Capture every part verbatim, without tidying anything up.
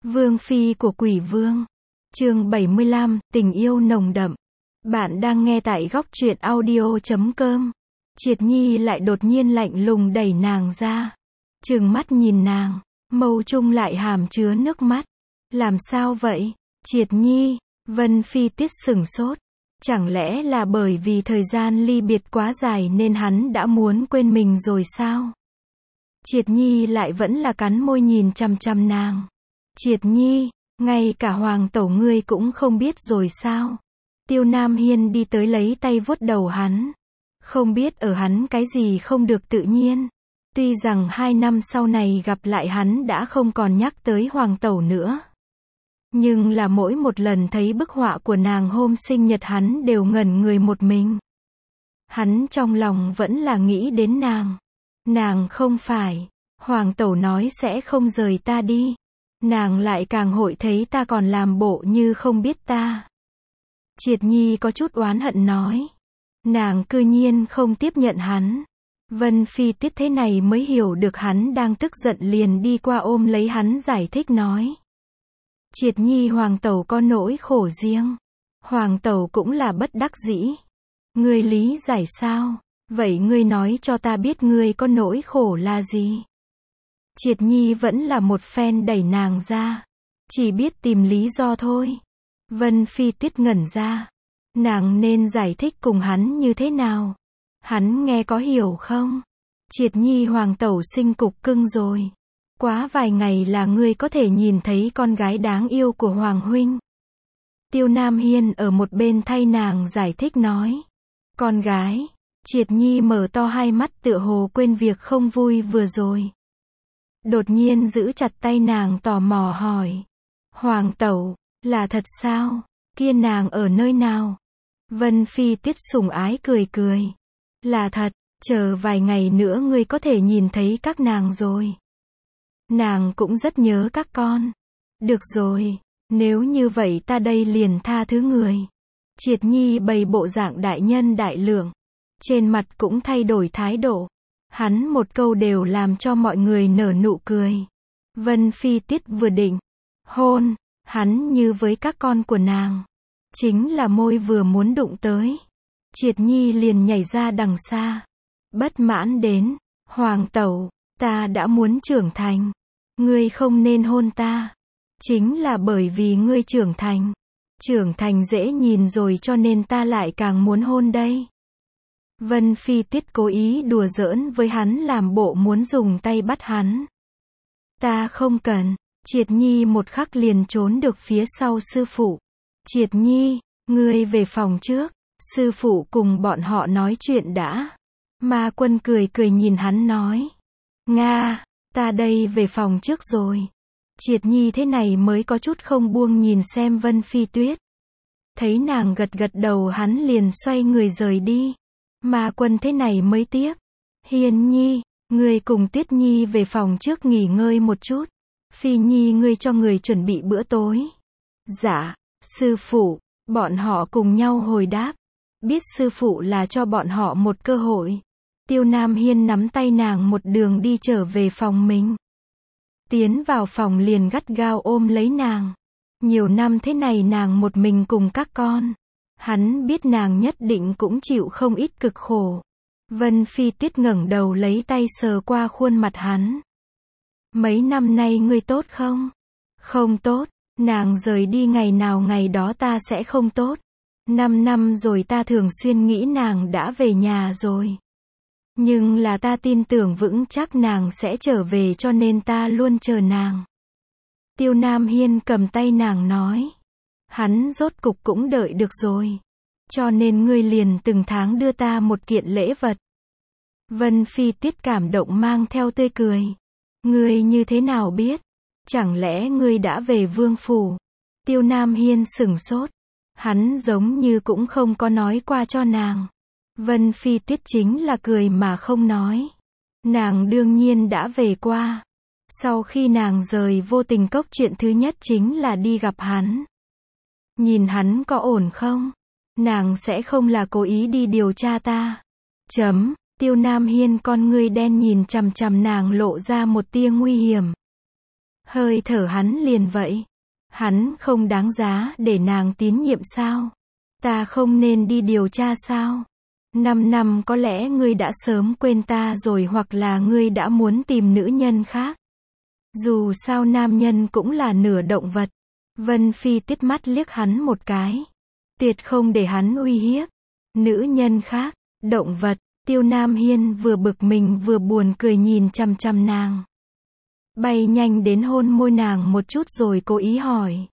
Vương phi của Quỷ Vương. Chương bảy mươi lăm, tình yêu nồng đậm. Bạn đang nghe tại góc truyện audio chấm com. Triệt Nhi lại đột nhiên lạnh lùng đẩy nàng ra. Trừng mắt nhìn nàng, mâu trung lại hàm chứa nước mắt. Làm sao vậy? Triệt Nhi, Vân Phi Tuyết sửng sốt. Chẳng lẽ là bởi vì thời gian ly biệt quá dài nên hắn đã muốn quên mình rồi sao? Triệt Nhi lại vẫn là cắn môi nhìn chằm chằm nàng. Triệt Nhi, ngay cả hoàng tẩu ngươi cũng không biết rồi sao? Tiêu Nam Hiên đi tới lấy tay vuốt đầu hắn. Không biết ở hắn cái gì không được tự nhiên. Tuy rằng hai năm sau này gặp lại hắn đã không còn nhắc tới hoàng tẩu nữa. Nhưng là mỗi một lần thấy bức họa của nàng hôm sinh nhật hắn đều ngẩn người một mình. Hắn trong lòng vẫn là nghĩ đến nàng. Nàng không phải. Hoàng tẩu nói sẽ không rời ta đi. Nàng lại càng hội thấy ta còn làm bộ như không biết ta. Triệt Nhi có chút oán hận nói. Nàng cư nhiên không tiếp nhận hắn. Vân Phi Tuyết thế này mới hiểu được hắn đang tức giận, liền đi qua ôm lấy hắn giải thích nói. Triệt Nhi, hoàng tẩu có nỗi khổ riêng. Hoàng tẩu cũng là bất đắc dĩ. Ngươi lý giải sao? Vậy ngươi nói cho ta biết ngươi có nỗi khổ là gì? Triệt Nhi vẫn là một phen đẩy nàng ra. Chỉ biết tìm lý do thôi. Vân Phi Tuyết ngẩn ra. Nàng nên giải thích cùng hắn như thế nào? Hắn nghe có hiểu không? Triệt Nhi, hoàng tẩu sinh cục cưng rồi. Quá vài ngày là ngươi có thể nhìn thấy con gái đáng yêu của Hoàng huynh. Tiêu Nam Hiên ở một bên thay nàng giải thích nói. Con gái. Triệt Nhi mở to hai mắt tựa hồ quên việc không vui vừa rồi. Đột nhiên giữ chặt tay nàng tò mò hỏi. Hoàng tẩu, là thật sao? Kia nàng ở nơi nào? Vân Phi Tuyết sủng ái cười cười. Là thật, chờ vài ngày nữa ngươi có thể nhìn thấy các nàng rồi. Nàng cũng rất nhớ các con. Được rồi, nếu như vậy ta đây liền tha thứ người. Triệt Nhi bày bộ dạng đại nhân đại lượng. Trên mặt cũng thay đổi thái độ. Hắn một câu đều làm cho mọi người nở nụ cười. Vân Phi Tuyết vừa định hôn hắn như với các con của nàng. Chính là môi vừa muốn đụng tới. Triệt Nhi liền nhảy ra đằng xa. Bất mãn đến. Hoàng tẩu, ta đã muốn trưởng thành. Ngươi không nên hôn ta. Chính là bởi vì ngươi trưởng thành. Trưởng thành dễ nhìn rồi cho nên ta lại càng muốn hôn đây. Vân Phi Tuyết cố ý đùa giỡn với hắn, làm bộ muốn dùng tay bắt hắn. Ta không cần. Triệt Nhi một khắc liền trốn được phía sau sư phụ. Triệt Nhi, ngươi về phòng trước. Sư phụ cùng bọn họ nói chuyện đã. Ma Quân cười cười nhìn hắn nói. Nga, ta đây về phòng trước rồi. Triệt Nhi thế này mới có chút không buông nhìn xem Vân Phi Tuyết. Thấy nàng gật gật đầu hắn liền xoay người rời đi. Ma Quân thế này mới tiếp. Hiền Nhi, ngươi cùng Tuyết Nhi về phòng trước nghỉ ngơi một chút. Phi Nhi, ngươi cho người chuẩn bị bữa tối. Dạ, sư phụ. Bọn họ cùng nhau hồi đáp. Biết sư phụ là cho bọn họ một cơ hội. Tiêu Nam Hiên nắm tay nàng một đường đi trở về phòng mình. Tiến vào phòng liền gắt gao ôm lấy nàng. Nhiều năm thế này nàng một mình cùng các con. Hắn biết nàng nhất định cũng chịu không ít cực khổ. Vân Phi Tuyết ngẩng đầu lấy tay sờ qua khuôn mặt hắn. Mấy năm nay ngươi tốt không? Không tốt. Nàng rời đi ngày nào ngày đó ta sẽ không tốt. Năm năm rồi ta thường xuyên nghĩ nàng đã về nhà rồi. Nhưng là ta tin tưởng vững chắc nàng sẽ trở về cho nên ta luôn chờ nàng. Tiêu Nam Hiên cầm tay nàng nói. Hắn rốt cục cũng đợi được rồi. Cho nên ngươi liền từng tháng đưa ta một kiện lễ vật. Vân Phi Tuyết cảm động mang theo tươi cười. Ngươi như thế nào biết? Chẳng lẽ ngươi đã về vương phủ? Tiêu Nam Hiên sửng sốt. Hắn giống như cũng không có nói qua cho nàng. Vân Phi Tuyết chính là cười mà không nói. Nàng đương nhiên đã về qua. Sau khi nàng rời Vô Tình Cốc, chuyện thứ nhất chính là đi gặp hắn. Nhìn hắn có ổn không? Nàng sẽ không là cố ý đi điều tra ta. Chấm. Tiêu Nam Hiên con ngươi đen nhìn chằm chằm nàng, lộ ra một tia nguy hiểm. Hơi thở hắn liền vậy. Hắn không đáng giá để nàng tín nhiệm sao? Ta không nên đi điều tra sao? Năm năm có lẽ ngươi đã sớm quên ta rồi, hoặc là ngươi đã muốn tìm nữ nhân khác. Dù sao nam nhân cũng là nửa động vật. Vân Phi Tuyết mắt liếc hắn một cái. Tuyệt không để hắn uy hiếp. Nữ nhân khác, động vật, Tiêu Nam Hiên vừa bực mình vừa buồn cười nhìn chằm chằm nàng. Bay nhanh đến hôn môi nàng một chút rồi cố ý hỏi.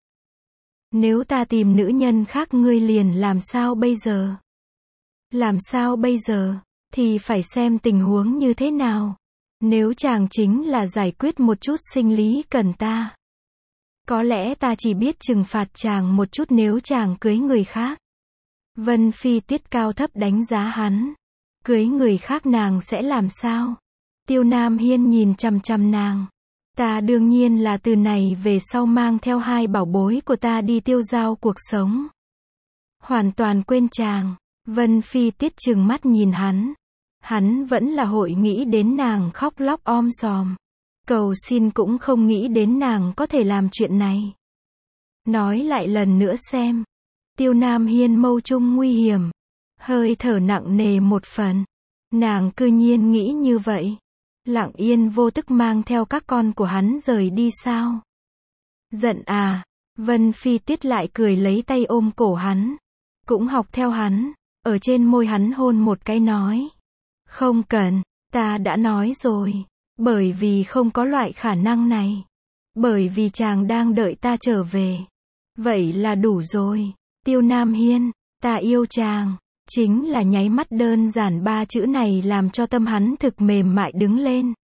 Nếu ta tìm nữ nhân khác ngươi liền làm sao bây giờ? Làm sao bây giờ? Thì phải xem tình huống như thế nào. Nếu chàng chính là giải quyết một chút sinh lý cần ta. Có lẽ ta chỉ biết trừng phạt chàng một chút nếu chàng cưới người khác. Vân Phi Tuyết cao thấp đánh giá hắn. Cưới người khác nàng sẽ làm sao? Tiêu Nam Hiên nhìn chằm chằm nàng. Ta đương nhiên là từ này về sau mang theo hai bảo bối của ta đi tiêu dao cuộc sống. Hoàn toàn quên chàng. Vân Phi Tuyết trừng mắt nhìn hắn. Hắn vẫn là hội nghĩ đến nàng khóc lóc om sòm. Cầu xin cũng không nghĩ đến nàng có thể làm chuyện này. Nói lại lần nữa xem. Tiêu Nam Hiên mâu trung nguy hiểm. Hơi thở nặng nề một phần. Nàng cư nhiên nghĩ như vậy. Lặng yên vô tức mang theo các con của hắn rời đi sao? Giận à? Vân Phi Tuyết lại cười lấy tay ôm cổ hắn. Cũng học theo hắn. Ở trên môi hắn hôn một cái nói. Không cần, ta đã nói rồi. Bởi vì không có loại khả năng này. Bởi vì chàng đang đợi ta trở về. Vậy là đủ rồi. Tiêu Nam Hiên, ta yêu chàng. Chính là nháy mắt đơn giản ba chữ này làm cho tâm hắn thực mềm mại đứng lên.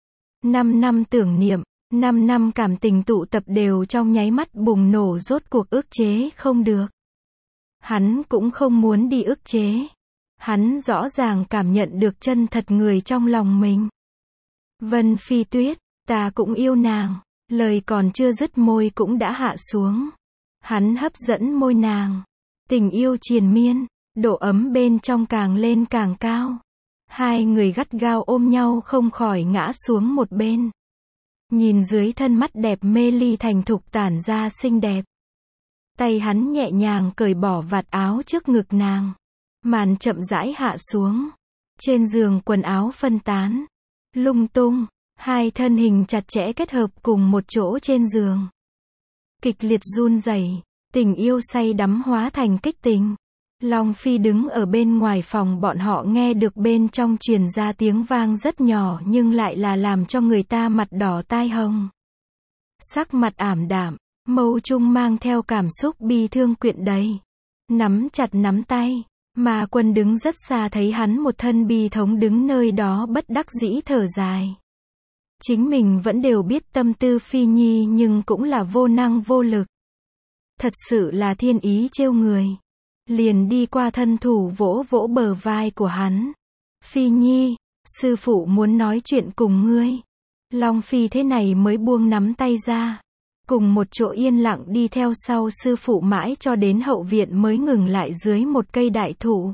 Năm năm tưởng niệm, năm năm cảm tình tụ tập đều trong nháy mắt bùng nổ, rốt cuộc ức chế không được. Hắn cũng không muốn đi ức chế. Hắn rõ ràng cảm nhận được chân thật người trong lòng mình. Vân Phi Tuyết, ta cũng yêu nàng. Lời còn chưa dứt môi cũng đã hạ xuống. Hắn hấp dẫn môi nàng. Tình yêu triền miên, độ ấm bên trong càng lên càng cao. Hai người gắt gao ôm nhau không khỏi ngã xuống một bên. Nhìn dưới thân mắt đẹp mê ly thành thục tản ra xinh đẹp. Tay hắn nhẹ nhàng cởi bỏ vạt áo trước ngực nàng. Màn chậm rãi hạ xuống. Trên giường quần áo phân tán. Lung tung. Hai thân hình chặt chẽ kết hợp cùng một chỗ trên giường. Kịch liệt run rẩy. Tình yêu say đắm hóa thành kích tình. Long Phi đứng ở bên ngoài phòng, bọn họ nghe được bên trong truyền ra tiếng vang rất nhỏ nhưng lại là làm cho người ta mặt đỏ tai hồng. Sắc mặt ảm đạm, mâu trung mang theo cảm xúc bi thương quyện đầy. Nắm chặt nắm tay, mà Quân đứng rất xa thấy hắn một thân bi thống đứng nơi đó bất đắc dĩ thở dài. Chính mình vẫn đều biết tâm tư Phi Nhi nhưng cũng là vô năng vô lực. Thật sự là thiên ý trêu người. Liền đi qua thân thủ vỗ vỗ bờ vai của hắn. Phi Nhi, sư phụ muốn nói chuyện cùng ngươi. Long Phi thế này mới buông nắm tay ra. Cùng một chỗ yên lặng đi theo sau sư phụ mãi cho đến hậu viện mới ngừng lại dưới một cây đại thụ.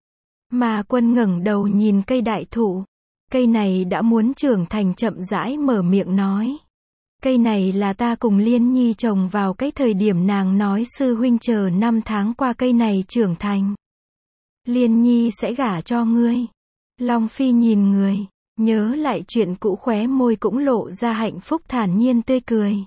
Mà Quân ngẩng đầu nhìn cây đại thụ. Cây này đã muốn trưởng thành, chậm rãi mở miệng nói. Cây này là ta cùng Liên Nhi trồng vào cái thời điểm nàng nói sư huynh chờ năm tháng qua cây này trưởng thành. Liên Nhi sẽ gả cho ngươi. Long Phi nhìn người, nhớ lại chuyện cũ, khóe môi cũng lộ ra hạnh phúc thản nhiên tươi cười.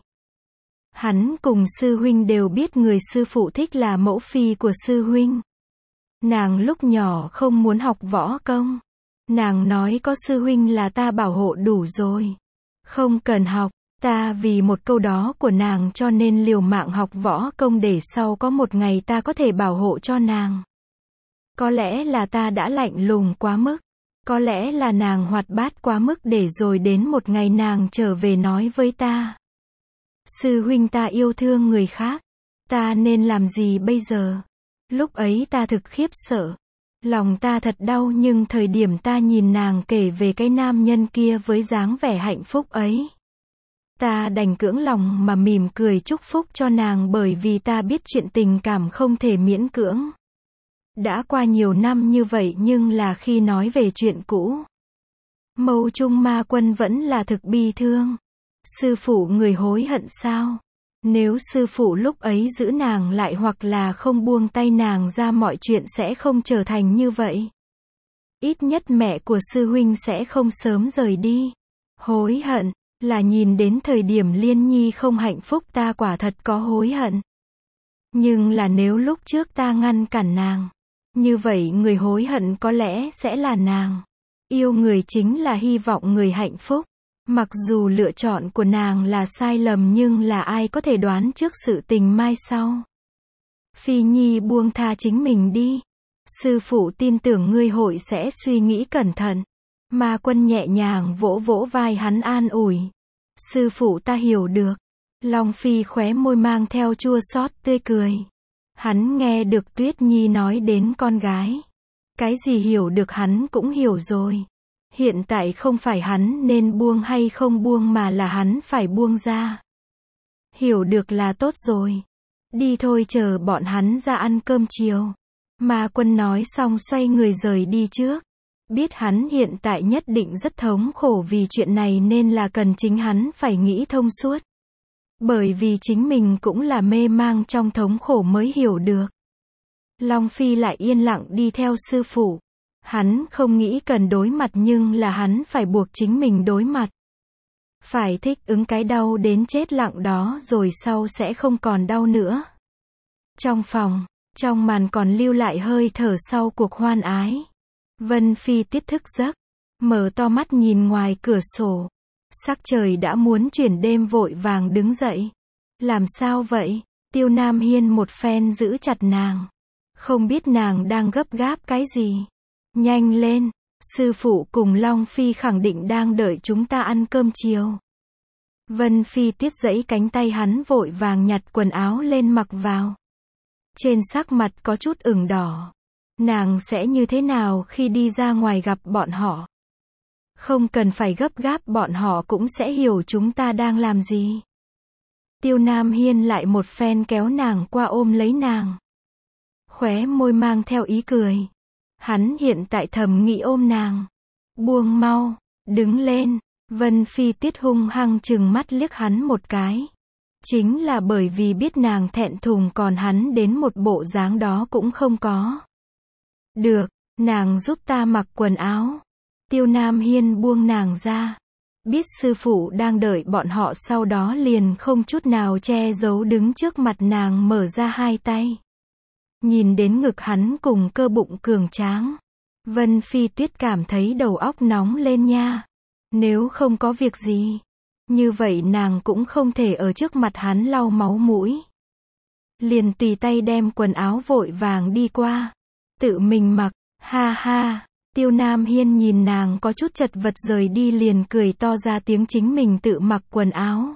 Hắn cùng sư huynh đều biết người sư phụ thích là mẫu phi của sư huynh. Nàng lúc nhỏ không muốn học võ công. Nàng nói có sư huynh là ta bảo hộ đủ rồi. Không cần học. Ta vì một câu đó của nàng cho nên liều mạng học võ công để sau có một ngày ta có thể bảo hộ cho nàng. Có lẽ là ta đã lạnh lùng quá mức. Có lẽ là nàng hoạt bát quá mức để rồi đến một ngày nàng trở về nói với ta. Sư huynh ta yêu thương người khác. Ta nên làm gì bây giờ? Lúc ấy ta thực khiếp sợ. Lòng ta thật đau, nhưng thời điểm ta nhìn nàng kể về cái nam nhân kia với dáng vẻ hạnh phúc ấy. Ta đành cưỡng lòng mà mỉm cười chúc phúc cho nàng, bởi vì ta biết chuyện tình cảm không thể miễn cưỡng. Đã qua nhiều năm như vậy nhưng là khi nói về chuyện cũ, mâu trung Ma Quân vẫn là thực bi thương. Sư phụ người hối hận sao? Nếu sư phụ lúc ấy giữ nàng lại hoặc là không buông tay nàng ra mọi chuyện sẽ không trở thành như vậy. Ít nhất mẹ của sư huynh sẽ không sớm rời đi. Hối hận, là nhìn đến thời điểm Liên Nhi không hạnh phúc ta quả thật có hối hận. Nhưng là nếu lúc trước ta ngăn cản nàng, như vậy người hối hận có lẽ sẽ là nàng. Yêu người chính là hy vọng người hạnh phúc. Mặc dù lựa chọn của nàng là sai lầm nhưng là ai có thể đoán trước sự tình mai sau. Phi Nhi buông tha chính mình đi. Sư phụ tin tưởng ngươi hội sẽ suy nghĩ cẩn thận. Ma Quân nhẹ nhàng vỗ vỗ vai hắn an ủi. Sư phụ ta hiểu được. Long Phi khóe môi mang theo chua xót tươi cười. Hắn nghe được Tuyết Nhi nói đến con gái. Cái gì hiểu được hắn cũng hiểu rồi. Hiện tại không phải hắn nên buông hay không buông mà là hắn phải buông ra. Hiểu được là tốt rồi. Đi thôi, chờ bọn hắn ra ăn cơm chiều. Ma Quân nói xong xoay người rời đi trước. Biết hắn hiện tại nhất định rất thống khổ vì chuyện này nên là cần chính hắn phải nghĩ thông suốt. Bởi vì chính mình cũng là mê mang trong thống khổ mới hiểu được. Long Phi lại yên lặng đi theo sư phụ. Hắn không nghĩ cần đối mặt nhưng là hắn phải buộc chính mình đối mặt. Phải thích ứng cái đau đến chết lặng đó rồi sau sẽ không còn đau nữa. Trong phòng, trong màn còn lưu lại hơi thở sau cuộc hoan ái. Vân Phi Tuyết thức giấc, mở to mắt nhìn ngoài cửa sổ. Sắc trời đã muốn chuyển đêm vội vàng đứng dậy. Làm sao vậy? Tiêu Nam Hiên một phen giữ chặt nàng. Không biết nàng đang gấp gáp cái gì. Nhanh lên, sư phụ cùng Long Phi khẳng định đang đợi chúng ta ăn cơm chiều. Vân Phi Tuyết giãy cánh tay hắn vội vàng nhặt quần áo lên mặc vào. Trên sắc mặt có chút ửng đỏ. Nàng sẽ như thế nào khi đi ra ngoài gặp bọn họ? Không cần phải gấp gáp, bọn họ cũng sẽ hiểu chúng ta đang làm gì. Tiêu Nam Hiên lại một phen kéo nàng qua ôm lấy nàng. Khóe môi mang theo ý cười. Hắn hiện tại thầm nghĩ ôm nàng. Buông mau, đứng lên. Vân Phi Tuyết hung hăng trừng mắt liếc hắn một cái. Chính là bởi vì biết nàng thẹn thùng còn hắn đến một bộ dáng đó cũng không có. Được, nàng giúp ta mặc quần áo. Tiêu Nam Hiên buông nàng ra. Biết sư phụ đang đợi bọn họ sau đó liền không chút nào che giấu đứng trước mặt nàng mở ra hai tay. Nhìn đến ngực hắn cùng cơ bụng cường tráng. Vân Phi Tuyết cảm thấy đầu óc nóng lên nha. Nếu không có việc gì. Như vậy nàng cũng không thể ở trước mặt hắn lau máu mũi. Liền tùy tay đem quần áo vội vàng đi qua. Tự mình mặc, ha ha. Tiêu Nam Hiên nhìn nàng có chút chật vật rời đi liền cười to ra tiếng chính mình tự mặc quần áo.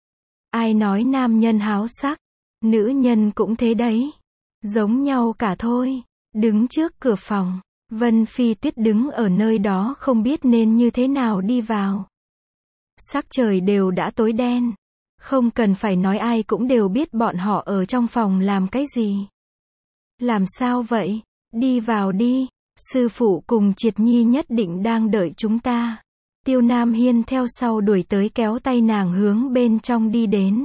Ai nói nam nhân háo sắc, nữ nhân cũng thế đấy. Giống nhau cả thôi. Đứng trước cửa phòng, Vân Phi Tuyết đứng ở nơi đó không biết nên như thế nào đi vào. Sắc trời đều đã tối đen. Không cần phải nói ai cũng đều biết bọn họ ở trong phòng làm cái gì. Làm sao vậy? Đi vào đi. Sư phụ cùng Triệt Nhi nhất định đang đợi chúng ta. Tiêu Nam Hiên theo sau đuổi tới kéo tay nàng hướng bên trong đi đến.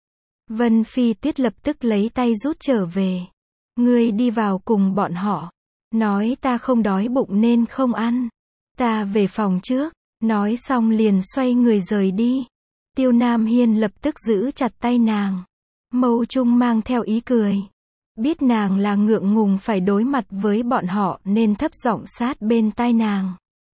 Vân Phi Tuyết lập tức lấy tay rút trở về. Ngươi đi vào cùng bọn họ. Nói ta không đói bụng nên không ăn. Ta về phòng trước. Nói xong liền xoay người rời đi. Tiêu Nam Hiên lập tức giữ chặt tay nàng. Mâu trung mang theo ý cười. Biết nàng là ngượng ngùng phải đối mặt với bọn họ nên thấp giọng sát bên tai nàng.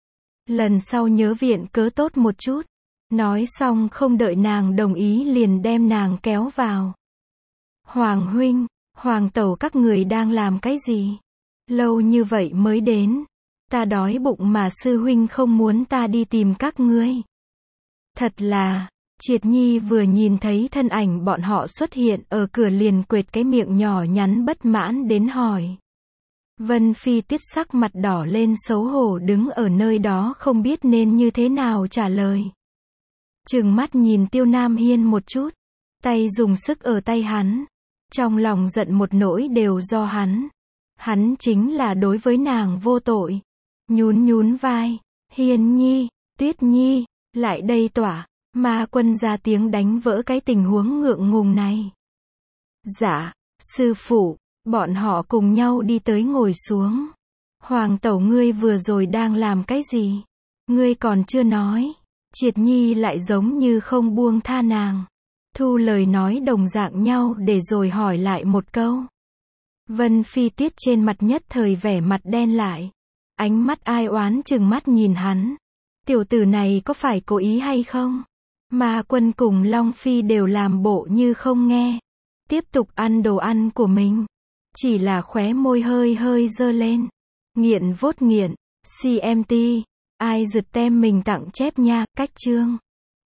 Lần sau nhớ viện cớ tốt một chút. Nói xong không đợi nàng đồng ý liền đem nàng kéo vào. Hoàng huynh, Hoàng tẩu các người đang làm cái gì? Lâu như vậy mới đến. Ta đói bụng mà sư huynh không muốn ta đi tìm các ngươi. Thật là, Triệt Nhi vừa nhìn thấy thân ảnh bọn họ xuất hiện ở cửa liền quệt cái miệng nhỏ nhắn bất mãn đến hỏi. Vân Phi Tuyết sắc mặt đỏ lên xấu hổ đứng ở nơi đó không biết nên như thế nào trả lời. Trừng mắt nhìn Tiêu Nam Hiên một chút, tay dùng sức ở tay hắn. Trong lòng giận một nỗi đều do hắn. Hắn chính là đối với nàng vô tội. Nhún nhún vai, Hiên Nhi, Tuyết Nhi, lại đây tỏa. Ma Quân ra tiếng đánh vỡ cái tình huống ngượng ngùng này. Dạ, sư phụ, bọn họ cùng nhau đi tới ngồi xuống. Hoàng tẩu ngươi vừa rồi đang làm cái gì? Ngươi còn chưa nói. Triệt Nhi lại giống như không buông tha nàng. Thu lời nói đồng dạng nhau để rồi hỏi lại một câu. Vân Phi Tiết trên mặt nhất thời vẻ mặt đen lại. Ánh mắt ai oán chừng mắt nhìn hắn. Tiểu tử này có phải cố ý hay không? Ma Quân cùng Long Phi đều làm bộ như không nghe. Tiếp tục ăn đồ ăn của mình. Chỉ là khóe môi hơi hơi dơ lên. Nghiện vốt nghiện. xê em tê. Ai giật tem mình tặng chép nha, cách chương.